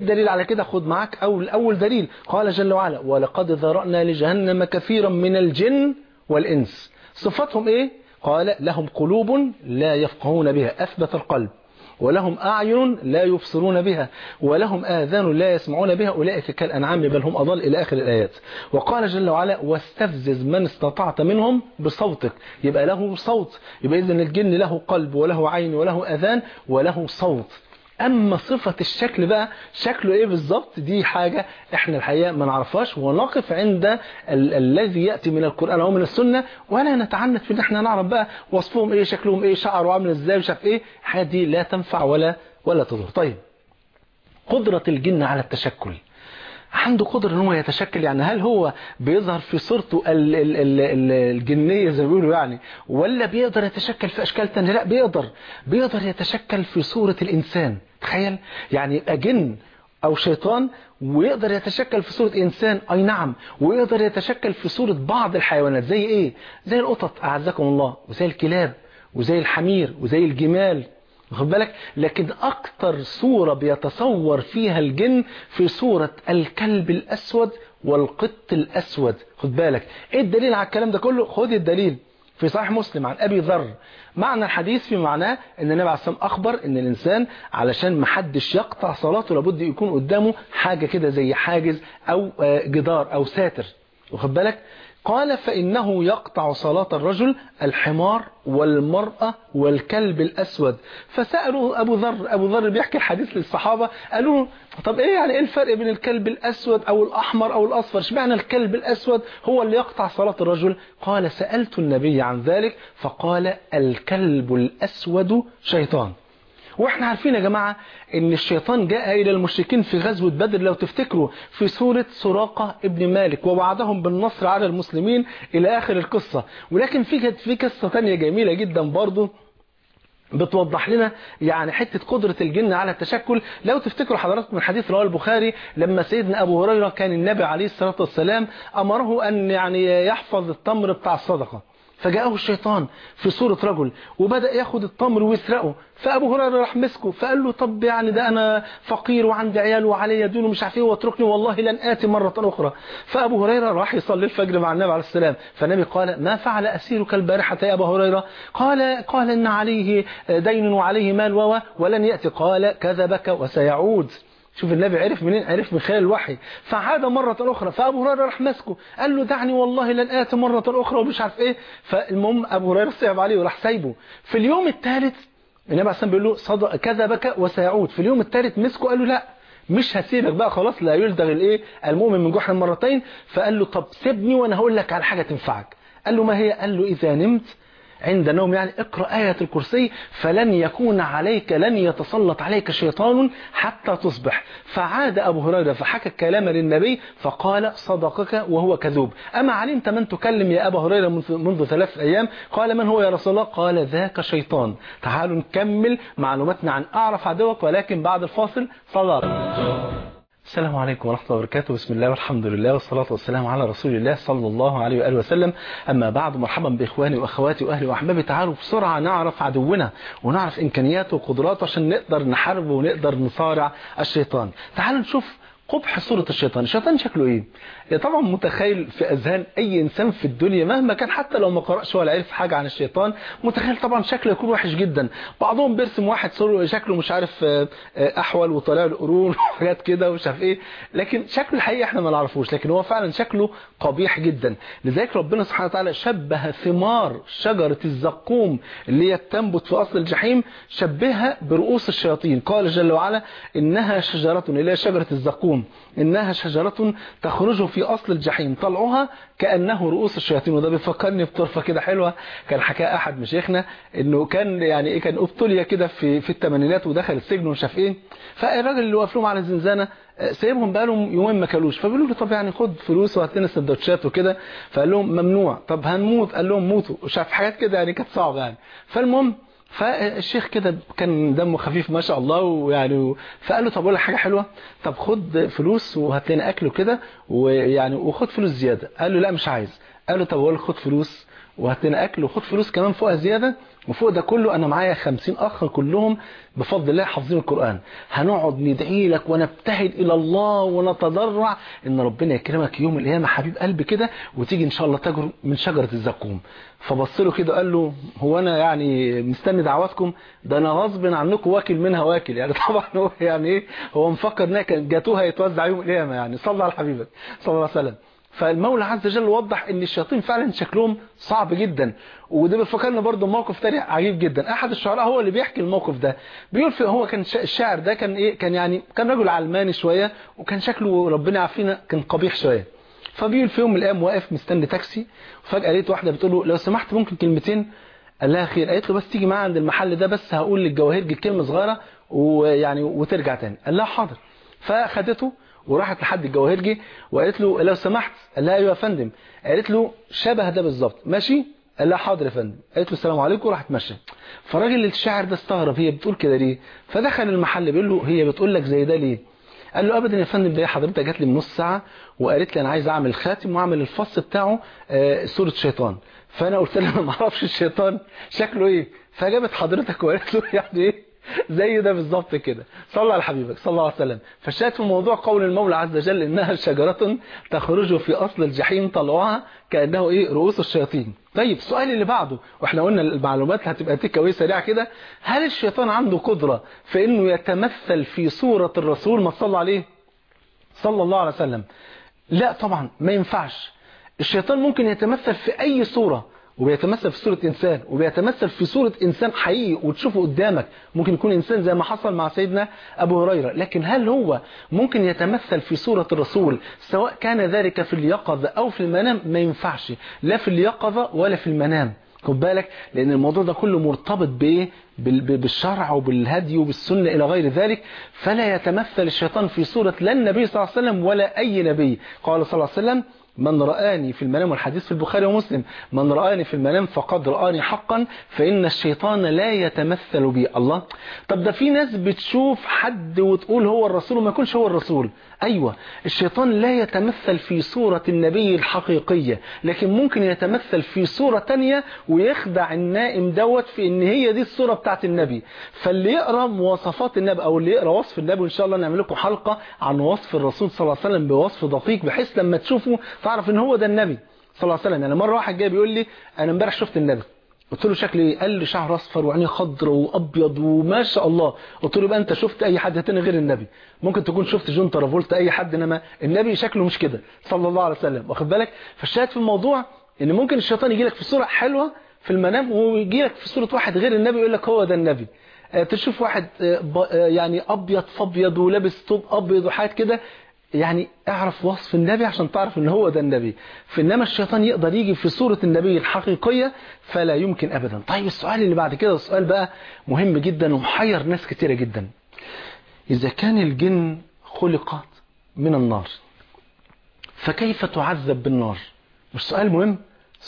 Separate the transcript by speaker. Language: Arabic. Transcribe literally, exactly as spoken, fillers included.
Speaker 1: دليل على كده؟ خد معاك أول أول دليل، قال جل وعلا ولقد ذرأنا لجهنم كثيرا من الجن والإنس. صفتهم إيه؟ قال لهم قلوب لا يفقهون بها، أثبت القلب، ولهم أعين لا يبصرون بها، ولهم آذان لا يسمعون بها، أولئك كالأنعام بل هم أضل، إلى آخر الآيات. وقال جل وعلا واستفزز من استطعت منهم بصوتك، يبقى له صوت، يبقى إذن الجن له قلب وله عين وله آذان وله صوت. أما صفة الشكل بقى شكله إيه بالظبط، دي حاجة إحنا الحقيقة ما نعرفهاش، ونقف عند ال الذي يأتي من القرآن أو من السنة، ولا نتعنت في إن إحنا نعرف بقى وصفهم إيه، شكلهم إيه، شعره عامل إزاي، وشاف إيه. الحاجات دي لا تنفع ولا ولا تضر. طيب، قدرة الجن على التشكل، عنده قدرة ان هو يتشكل، يعني هل هو بيظهر في صورته ال ال ال ال الجنية زي ما بيقولوا يعني، ولا بيقدر يتشكل في اشكال تانية؟ لا، بيقدر بيقدر يتشكل في صورة الانسان. تخيل يعني يبقى جن او شيطان ويقدر يتشكل في صورة انسان، اي نعم، ويقدر يتشكل في صورة بعض الحيوانات. زي ايه؟ زي القطط اعزكم الله، وزي الكلاب، وزي الحمير، وزي الجمال، واخد بالك. لكن اكتر صورة بيتصور فيها الجن في صورة الكلب الاسود والقط الاسود. خد بالك، ايه الدليل على الكلام ده كله؟ خد الدليل في صحيح مسلم عن ابي ذر. معنى الحديث في معناه ان النبي عليه الصلاه والسلام اخبر ان الانسان علشان ما حدش يقطع صلاته لابد يكون قدامه حاجة كده زي حاجز او جدار او ساتر، واخد بالك. قال فإنه يقطع صلاة الرجل الحمار والمرأة والكلب الأسود. فسألوا أبو ذر، أبو ذر بيحكي الحديث للصحابة، قالوا طب إيه يعني إيه الفرق بين الكلب الأسود أو الأحمر أو الأصفر؟ اشمعنى الكلب الأسود هو اللي يقطع صلاة الرجل؟ قال سألت النبي عن ذلك فقال الكلب الأسود شيطان. واحنا عارفين يا جماعة ان الشيطان جاء الى المشركين في غزوة بدر لو تفتكروا في سورة سراقة ابن مالك ووعدهم بالنصر على المسلمين الى اخر القصة. ولكن في في قصة تانية جميلة جدا برضو بتوضح لنا يعني حتة قدرة الجن على التشكل. لو تفتكروا حضراتكم من حديث رواه البخاري لما سيدنا أبو هريرة كان النبي عليه الصلاة والسلام أمره أن يعني يحفظ التمر بتاع الصدقة، فجاءه الشيطان في صورة رجل وبدأ ياخد التمر ويسرقه. فأبو هريرة راح مسكه فقال له طب يعني ده أنا فقير وعندي عيال وعلي دين ومش عارف ايه واتركني والله لن آتي مرة أخرى. فأبو هريرة راح يصلي الفجر مع النبي عليه السلام، فالنبي قال ما فعل أسيرك البارحة يا أبا هريرة؟ قال قال إن عليه دين وعليه مال و ولن يأتي. قال كذبك وسيعود. شوف النبي عرف منين؟ عرف من خلال الوحي. فعاد مرة أخرى فأبو هريرة راح مسكه قال له دعني والله لن آتي مرة أخرى ومش عارف إيه. فالمهم أبو هريرة صعب عليه وراح سايبه. في اليوم الثالث النبي عليه الصلاة والسلام بيقول له صدق كذبك وسيعود. في اليوم الثالث مسكه قال له لا مش هسيبك بقى خلاص، لا يلدغ الايه المؤمن من جحر مرتين. فقال له طب سيبني وانا هقول لك على حاجة تنفعك. قال له ما هي؟ قال له إذا نمت عند نوم يعني اقرأ آية الكرسي فلن يكون عليك لن يتسلط عليك شيطان حتى تصبح. فعاد أبو هريرة فحكى الكلام للنبي فقال صدقك وهو كذوب. أما علمت من تكلم يا أبا هريرة منذ ثلاث أيام؟ قال من هو يا رسول الله؟ قال ذاك شيطان. تعالوا نكمل معلوماتنا عن أعرف عدوك ولكن بعد الفاصل. صلاة. السلام عليكم ورحمة الله وبركاته. بسم الله والحمد لله والصلاة والسلام على رسول الله صلى الله عليه وآله وسلم. أما بعد، مرحبا بإخواني وأخواتي وأهلي وأحبابي. تعالوا بسرعة نعرف عدونا ونعرف إمكانياته وقدراته عشان نقدر نحاربه ونقدر نصارع الشيطان. تعالوا نشوف قبح صورة الشيطان. الشيطان شكله ايه؟ طبعا متخيل في اذهان اي انسان في الدنيا مهما كان حتى لو ما قرأش ولا عرف حاجة عن الشيطان متخيل طبعا شكله يكون وحش جدا. بعضهم بيرسم واحد صوره شكله مش عارف احول وطالع له قرون وحاجات كده ومش عارف ايه، لكن شكله الحقيقي احنا ما نعرفوش، لكن هو فعلا شكله قبيح جدا. لذلك ربنا سبحانه وتعالى شبه ثمار شجرة الزقوم اللي هي تنبت في اصل الجحيم شبهها برؤوس الشياطين. قال جل وعلا انها شجرة اللي هي شجرة الزقوم إنها شجرة تخرج في أصل الجحيم طلعها كأنه رؤوس الشياطين. وده بيفكرني بطرفة كده حلوة كان حكاها أحد مشايخنا إنه كان يعني إيه كان أبطلية كده في في الثمانينات ودخل السجن ومش عارف إيه. فالراجل اللي وقف لهم على الزنزانة سايبهم بقالهم يومين ما كلوش، فبيقولوا له طب يعني خد فلوس وهات لنا سندوتشات وكده. فقال لهم ممنوع. طب هنموت؟ قال لهم موتوا. وشاف حاجات كده يعني كانت صعبة يعني. فالمهم فالشيخ كده كان دمه خفيف ما شاء الله ويعني فقال له طب اقول لك حاجه حلوه، طب خد فلوس وهات لنا اكل وكده ويعني وخد فلوس زياده. قال له لا مش عايز. قال له طب اقول لك خد فلوس وهات لنا اكل وخد فلوس كمان فوقها زياده وفوق ده كله انا معايا خمسين اخ كلهم بفضل الله حافظين القرآن، هنقعد ندعي لك ونبتهل الى الله ونتضرع ان ربنا يكرمك يوم القيامه حبيب قلبي كده، وتيجي ان شاء الله تجر من شجره الزقوم. فبص له كده قال له هو انا يعني مستني دعواتكم؟ ده انا غصب عنكم واكل منها واكل. يعني طبعا هو يعني ايه، هو مفكر انها كان جاتوها يتوزع يوم القيامه. يعني صلى على حبيبك صلى الله عليه وسلم. فالمولى عز وجل وضح ان الشياطين فعلا شكلهم صعب جدا. وده بيفكرنا برضه موقف تاني عجيب جدا. احد الشعراء هو اللي بيحكي الموقف ده، بيقول في هو كان الشاعر ده كان ايه، كان يعني كان رجل علماني شويه، وكان شكله ربنا يعافينا كان قبيح شويه. فبيقول في يوم من الايام واقف مستني تاكسي، وفجاه لقيت واحده بتقول له لو سمحت ممكن كلمتين. قال لها خير. قالت له بس تيجي معايا عند المحل ده، بس هقول للجواهرجي كلمه صغيره ويعني وترجع تاني. قال لها حاضر. فاخدته وراحت لحد الجواهرجي وقالت له لو سمحت. قال لها ايوه يا فندم. قالت له شبه ده بالظبط ماشي. قال لها حاضر يا فندم. قالت له السلام عليكم وراحت ماشيه. فالراجل الشاعر ده استغرب هي بتقول كده ليه، فدخل المحل بيقول له هي بتقول لك زي ده ليه؟ قال له ابدا يا فندم، ده حضرتك جات لي من نص ساعه وقالت لي انا عايز اعمل خاتم واعمل الفص بتاعه آه صوره شيطان. فانا قلت لها ما اعرفش الشيطان شكله ايه، فجابت حضرتك وقالت له يعني ايه زي ده بالظبط كده. صلى على حبيبك صلى الله عليه وسلم. فالشاهد في الموضوع قول المولى عز وجل انها شجره تخرج في اصل الجحيم طلعها كانه ايه رؤوس الشياطين. طيب السؤال اللي بعده، واحنا قلنا المعلومات هتبقى تيك اواي سريعه كده، هل الشيطان عنده قدره في انه يتمثل في صوره الرسول ما صلى عليه صلى الله عليه وسلم؟ لا طبعا ما ينفعش. الشيطان ممكن يتمثل في اي صوره، وبيتمثل في صورة إنسان، وبيتمثل في صورة إنسان حقيقي وتشوفه قدامك. ممكن يكون إنسان زي ما حصل مع سيدنا أبو هريرة، لكن هل هو ممكن يتمثل في صورة الرسول سواء كان ذلك في اليقظة أو في المنام؟ ما ينفعش، لا في اليقظة ولا في المنام. خد بالك، لأن الموضوع ده كله مرتبط بإيه؟ بالشرع وبالهدي وبالسنة إلى غير ذلك. فلا يتمثل الشيطان في صورة لا النبي صلى الله عليه وسلم ولا أي نبي. قال صلى الله عليه وسلم من رآني في المنام، والحديث في البخاري ومسلم، من رآني في المنام فقد رآني حقا فإن الشيطان لا يتمثل بي. الله، طب ده في ناس بتشوف حد وتقول هو الرسول وما يكونش هو الرسول. أيوة، الشيطان لا يتمثل في صورة النبي الحقيقية، لكن ممكن يتمثل في صورة تانية ويخدع النائم دوت في ان هي دي الصورة بتاعت النبي. فاللي يقرأ مواصفات النبي او اللي يقرأ وصف النبي، وان شاء الله نعمل لكم حلقة عن وصف الرسول صلى الله عليه وسلم بوصف دقيق، بحيث لما تشوفه تعرف ان هو ده النبي صلى الله عليه وسلم. يعني مرة واحد جاي بيقول لي انا امبارح شفت النبي، قلت له شكله ايه؟ قال لي شعر اصفر وعينيه خضر وابيض وما شاء الله. قلت له يبقى انت شفت اي حد تاني غير النبي، ممكن تكون شفت جون ترافولتا اي حد، انما النبي شكله مش كده صلى الله عليه وسلم. واخد بالك؟ فالشاهد في الموضوع ان ممكن الشيطان يجي لك في صورة حلوة في المنام ويجي لك في صورة واحد غير النبي يقول لك هو ده النبي. تشوف واحد يعني ابيض فابيض ولابس طوب ابيض وحاجات كده، يعني اعرف وصف النبي عشان تعرف ان هو ده النبي. فإنما الشيطان يقدر يجي في صورة النبي الحقيقية فلا يمكن ابدا. طيب السؤال اللي بعد كده، السؤال بقى مهم جدا ومحير ناس كتيرة جدا. اذا كان الجن خلقت من النار فكيف تعذب بالنار؟ مش سؤال مهم؟